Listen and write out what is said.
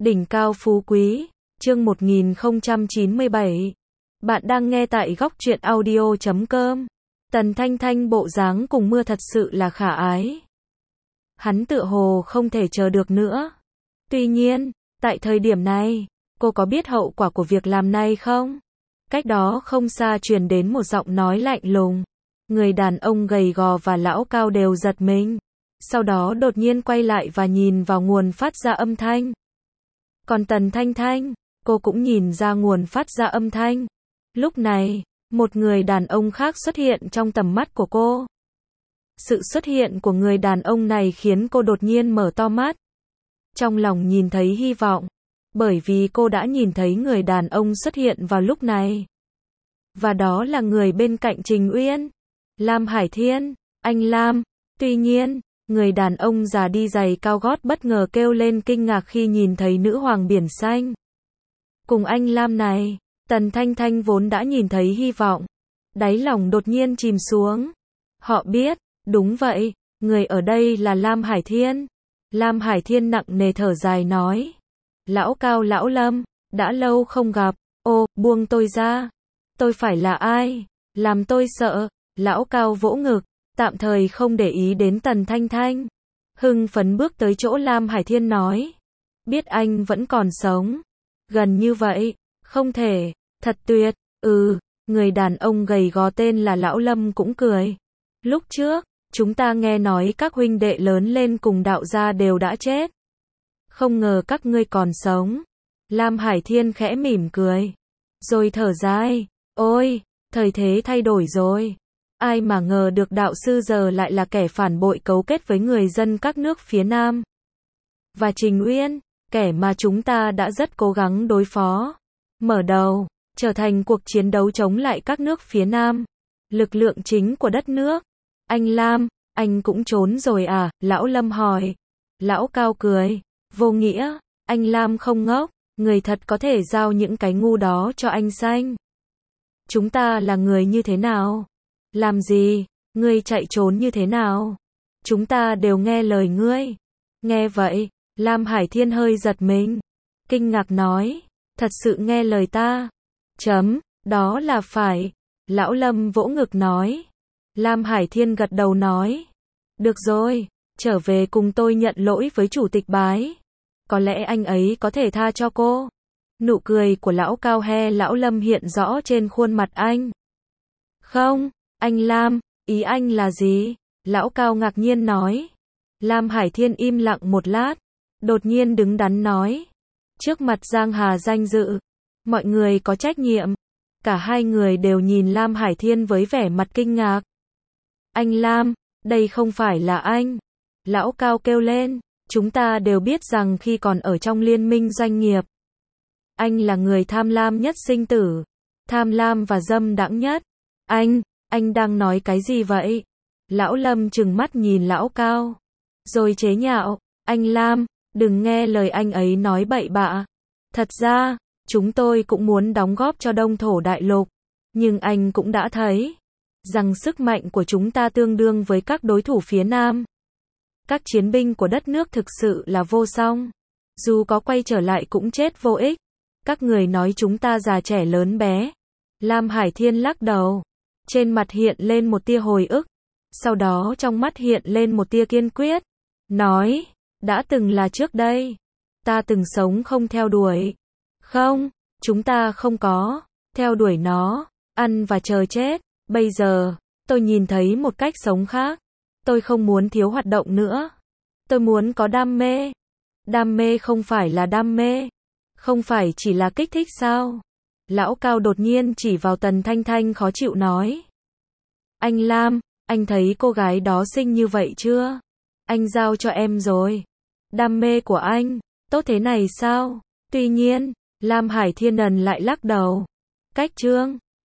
Đỉnh cao phú quý, chương 1097. Bạn đang nghe tại góc truyện audio.com. Tần Thanh Thanh bộ dáng cùng mưa thật sự là khả ái. Hắn tựa hồ không thể chờ được nữa. Tuy nhiên, tại thời điểm này, cô có biết hậu quả của việc làm này không? Cách đó không xa truyền đến một giọng nói lạnh lùng. Người đàn ông gầy gò và lão cao đều giật mình. Sau đó đột nhiên quay lại và nhìn vào nguồn phát ra âm thanh. Còn Tần Thanh Thanh, cô cũng nhìn ra nguồn phát ra âm thanh. Lúc này, một người đàn ông khác xuất hiện trong tầm mắt của cô. Sự xuất hiện của người đàn ông này khiến cô đột nhiên mở to mắt. Trong lòng nhìn thấy hy vọng, bởi vì cô đã nhìn thấy người đàn ông xuất hiện vào lúc này. Và đó là người bên cạnh Trình Uyên, Lam Hải Thiên, anh Lam. Tuy nhiên, người đàn ông già đi giày cao gót bất ngờ kêu lên kinh ngạc khi nhìn thấy nữ hoàng biển xanh. Cùng anh Lam này, Tần Thanh Thanh vốn đã nhìn thấy hy vọng. Đáy lòng đột nhiên chìm xuống. Họ biết, đúng vậy, người ở đây là Lam Hải Thiên. Lam Hải Thiên nặng nề thở dài nói. Lão Cao lão Lâm, đã lâu không gặp, ô, buông tôi ra. Tôi phải là ai? Làm tôi sợ. Lão Cao vỗ ngực, tạm thời không để ý đến Tần Thanh Thanh. Hưng phấn bước tới chỗ Lam Hải Thiên nói. Biết anh vẫn còn sống. Gần như vậy, không thể, thật tuyệt, người đàn ông gầy gò tên là Lão Lâm cũng cười. Lúc trước, chúng ta nghe nói các huynh đệ lớn lên cùng đạo gia đều đã chết. Không ngờ các ngươi còn sống. Lam Hải Thiên khẽ mỉm cười. Rồi thở dài, ôi, thời thế thay đổi rồi. Ai mà ngờ được đạo sư giờ lại là kẻ phản bội cấu kết với người dân các nước phía Nam. Và Trình Uyên, kẻ mà chúng ta đã rất cố gắng đối phó. Mở đầu, trở thành cuộc chiến đấu chống lại các nước phía Nam. Lực lượng chính của đất nước. Anh Lam, anh cũng trốn rồi à? Lão Lâm hỏi. Lão Cao cười. Vô nghĩa, anh Lam không ngốc. Người thật có thể giao những cái ngu đó cho anh Xanh. Chúng ta là người như thế nào? Làm gì? Ngươi chạy trốn như thế nào? Chúng ta đều nghe lời ngươi. Nghe vậy, Lam Hải Thiên hơi giật mình. Kinh ngạc nói. Thật sự nghe lời ta. Đó là phải. Lão Lâm vỗ ngực nói. Lam Hải Thiên gật đầu nói. Được rồi, trở về cùng tôi nhận lỗi với chủ tịch Bái. Có lẽ anh ấy có thể tha cho cô. Nụ cười của lão Cao he Lão Lâm hiện rõ trên khuôn mặt anh. Không, anh Lam, ý anh là gì? Lão Cao ngạc nhiên nói. Lam Hải Thiên im lặng một lát, đột nhiên đứng đắn nói. Trước mặt Giang Hà danh dự, mọi người có trách nhiệm. Cả hai người đều nhìn Lam Hải Thiên với vẻ mặt kinh ngạc. Anh Lam, đây không phải là anh. Lão Cao kêu lên, chúng ta đều biết rằng khi còn ở trong liên minh doanh nghiệp, anh là người tham lam nhất sinh tử, tham lam và dâm đãng nhất. Anh đang nói cái gì vậy? Lão Lâm trừng mắt nhìn Lão Cao, rồi chế nhạo, anh Lam, đừng nghe lời anh ấy nói bậy bạ. Thật ra, chúng tôi cũng muốn đóng góp cho Đông Thổ Đại Lục, nhưng anh cũng đã thấy rằng sức mạnh của chúng ta tương đương với các đối thủ phía Nam. Các chiến binh của đất nước thực sự là vô song. Dù có quay trở lại cũng chết vô ích. Các người nói chúng ta già trẻ lớn bé. Lam Hải Thiên lắc đầu. Trên mặt hiện lên một tia hồi ức. Sau đó trong mắt hiện lên một tia kiên quyết. Nói, đã từng là trước đây. Ta từng sống không theo đuổi. Không, chúng ta không có theo đuổi nó, ăn và chờ chết. Bây giờ, tôi nhìn thấy một cách sống khác. Tôi không muốn thiếu hoạt động nữa. Tôi muốn có đam mê. Đam mê không phải là đam mê. Không phải chỉ là kích thích sao? Lão Cao đột nhiên chỉ vào Tần Thanh Thanh khó chịu nói. Anh Lam, anh thấy cô gái đó xinh như vậy chưa? Anh giao cho em rồi. Đam mê của anh, tốt thế này sao? Tuy nhiên, Lam Hải Thiên lại lắc đầu. Cách chương